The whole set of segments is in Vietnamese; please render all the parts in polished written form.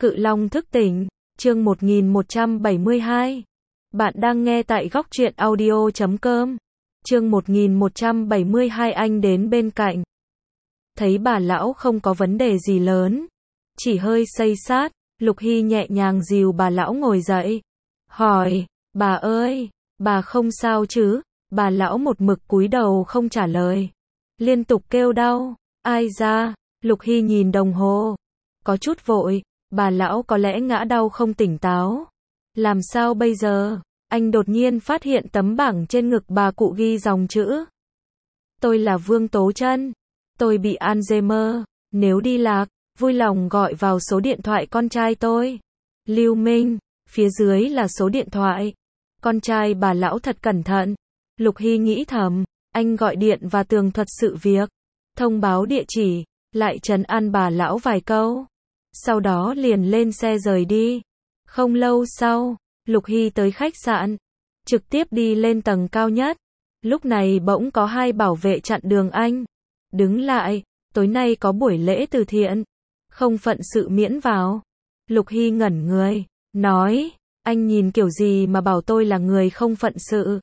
Cự Long thức tỉnh, chương 1172. Bạn đang nghe tại góc truyện audio.com. Chương 1172 anh đến bên cạnh. Thấy bà lão không có vấn đề gì lớn, chỉ hơi xây sát, Lục Hy nhẹ nhàng dìu bà lão ngồi dậy. Hỏi, bà ơi, bà không sao chứ? Bà lão một mực cúi đầu không trả lời. Liên tục kêu đau. Ai da? Lục Hy nhìn đồng hồ. Có chút vội, bà lão có lẽ ngã đau không tỉnh táo. Làm sao bây giờ? Anh đột nhiên phát hiện tấm bảng trên ngực bà cụ ghi dòng chữ. Tôi là Vương Tố Trân. Tôi bị Alzheimer. Nếu đi lạc, vui lòng gọi vào số điện thoại con trai tôi. Lưu Minh. Phía dưới là số điện thoại. Con trai bà lão thật cẩn thận. Lục Hy nghĩ thầm, anh gọi điện và tường thuật sự việc, thông báo địa chỉ, lại trấn an bà lão vài câu. Sau đó liền lên xe rời đi. Không lâu sau, Lục Hy tới khách sạn, trực tiếp đi lên tầng cao nhất. Lúc này bỗng có hai bảo vệ chặn đường anh. Đứng lại, tối nay có buổi lễ từ thiện, không phận sự miễn vào. Lục Hy ngẩn người, nói, anh nhìn kiểu gì mà bảo tôi là người không phận sự?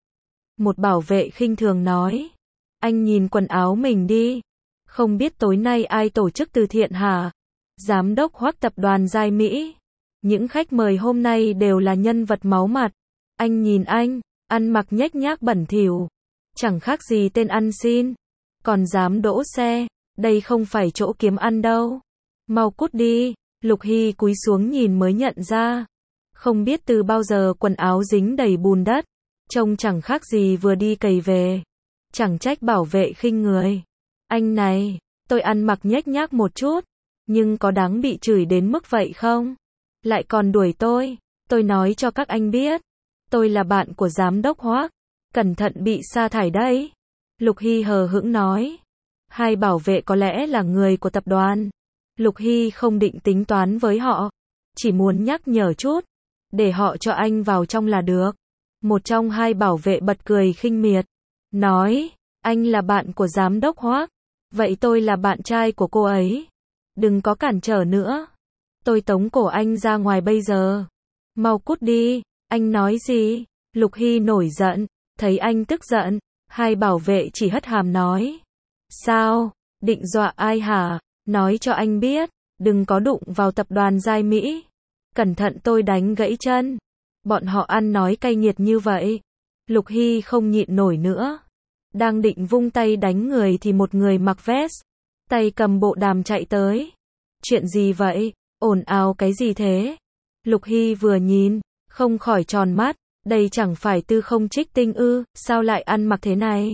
Một bảo vệ khinh thường nói, anh nhìn quần áo mình đi, không biết tối nay ai tổ chức từ thiện hả? Giám đốc Hoắc tập đoàn Giai Mỹ. Những khách mời hôm nay đều là nhân vật máu mặt. Anh nhìn anh, ăn mặc nhếch nhác bẩn thỉu, chẳng khác gì tên ăn xin, còn dám đỗ xe, đây không phải chỗ kiếm ăn đâu. Mau cút đi. Lục Hy cúi xuống nhìn mới nhận ra, không biết từ bao giờ quần áo dính đầy bùn đất, trông chẳng khác gì vừa đi cày về. Chẳng trách bảo vệ khinh người. Anh này, tôi ăn mặc nhếch nhác một chút, nhưng có đáng bị chửi đến mức vậy không? Lại còn đuổi tôi nói cho các anh biết, tôi là bạn của giám đốc Hoắc, cẩn thận bị sa thải đấy. Lục Hy hờ hững nói. Hai bảo vệ có lẽ là người của tập đoàn. Lục Hy không định tính toán với họ, chỉ muốn nhắc nhở chút, để họ cho anh vào trong là được. Một trong hai bảo vệ bật cười khinh miệt, nói, anh là bạn của giám đốc Hoắc, vậy tôi là bạn trai của cô ấy. Đừng có cản trở nữa. Tôi tống cổ anh ra ngoài bây giờ. Mau cút đi. Anh nói gì? Lục Hy nổi giận, thấy anh tức giận, hai bảo vệ chỉ hất hàm nói. Sao? Định dọa ai hả? Nói cho anh biết, đừng có đụng vào tập đoàn Giai Mỹ. Cẩn thận tôi đánh gãy chân. Bọn họ ăn nói cay nghiệt như vậy. Lục Hy không nhịn nổi nữa. Đang định vung tay đánh người thì một người mặc vest, tay cầm bộ đàm chạy tới. Chuyện gì vậy? Ồn ào cái gì thế? Lục Hy vừa nhìn, không khỏi tròn mắt. Đây chẳng phải Tư Không Trích Tinh ư? Sao lại ăn mặc thế này?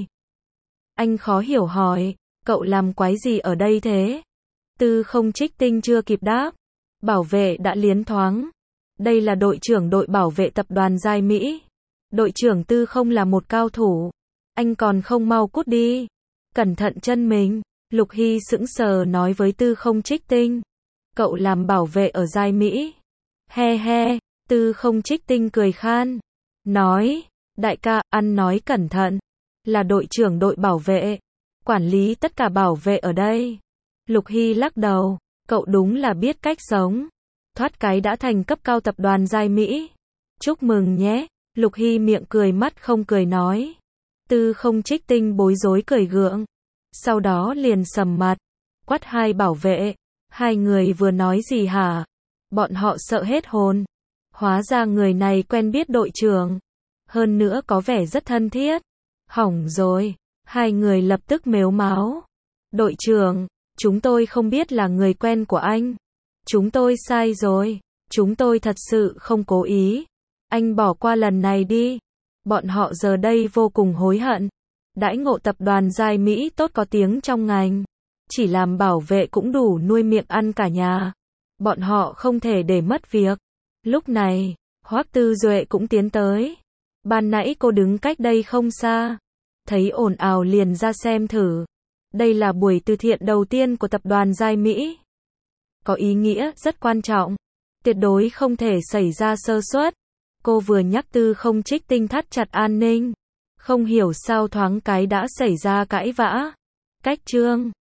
Anh khó hiểu hỏi, cậu làm quái gì ở đây thế? Tư Không Trích Tinh chưa kịp đáp, bảo vệ đã liến thoáng. Đây là đội trưởng đội bảo vệ tập đoàn Giai Mỹ. Đội trưởng Tư Không là một cao thủ. Anh còn không mau cút đi. Cẩn thận chân mình. Lục Hy sững sờ nói với Tư Không Trích Tinh. Cậu làm bảo vệ ở Giai Mỹ. He he. Tư Không Trích Tinh cười khan. Nói, đại ca, ăn nói cẩn thận. Là đội trưởng đội bảo vệ. Quản lý tất cả bảo vệ ở đây. Lục Hy lắc đầu. Cậu đúng là biết cách sống. Thoát cái đã thành cấp cao tập đoàn Giai Mỹ. Chúc mừng nhé. Lục Hy miệng cười mắt không cười nói. Tư Không Trích Tinh bối rối cười gượng. Sau đó liền sầm mặt. Quát hai bảo vệ. Hai người vừa nói gì hả? Bọn họ sợ hết hồn. Hóa ra người này quen biết đội trưởng. Hơn nữa có vẻ rất thân thiết. Hỏng rồi. Hai người lập tức mếu máo. Đội trưởng, chúng tôi không biết là người quen của anh. Chúng tôi sai rồi. Chúng tôi thật sự không cố ý. Anh bỏ qua lần này đi. Bọn họ giờ đây vô cùng hối hận. Đãi ngộ tập đoàn Giai Mỹ tốt có tiếng trong ngành. Chỉ làm bảo vệ cũng đủ nuôi miệng ăn cả nhà. Bọn họ không thể để mất việc. Lúc này, Hoắc Tư Duệ cũng tiến tới. Ban nãy cô đứng cách đây không xa. Thấy ồn ào liền ra xem thử. Đây là buổi từ thiện đầu tiên của tập đoàn Giai Mỹ. Có ý nghĩa rất quan trọng. Tuyệt đối không thể xảy ra sơ suất. Cô vừa nhắc Tư Không Trích Tinh thắt chặt an ninh. Không hiểu sao thoáng cái đã xảy ra cãi vã. Cách trương.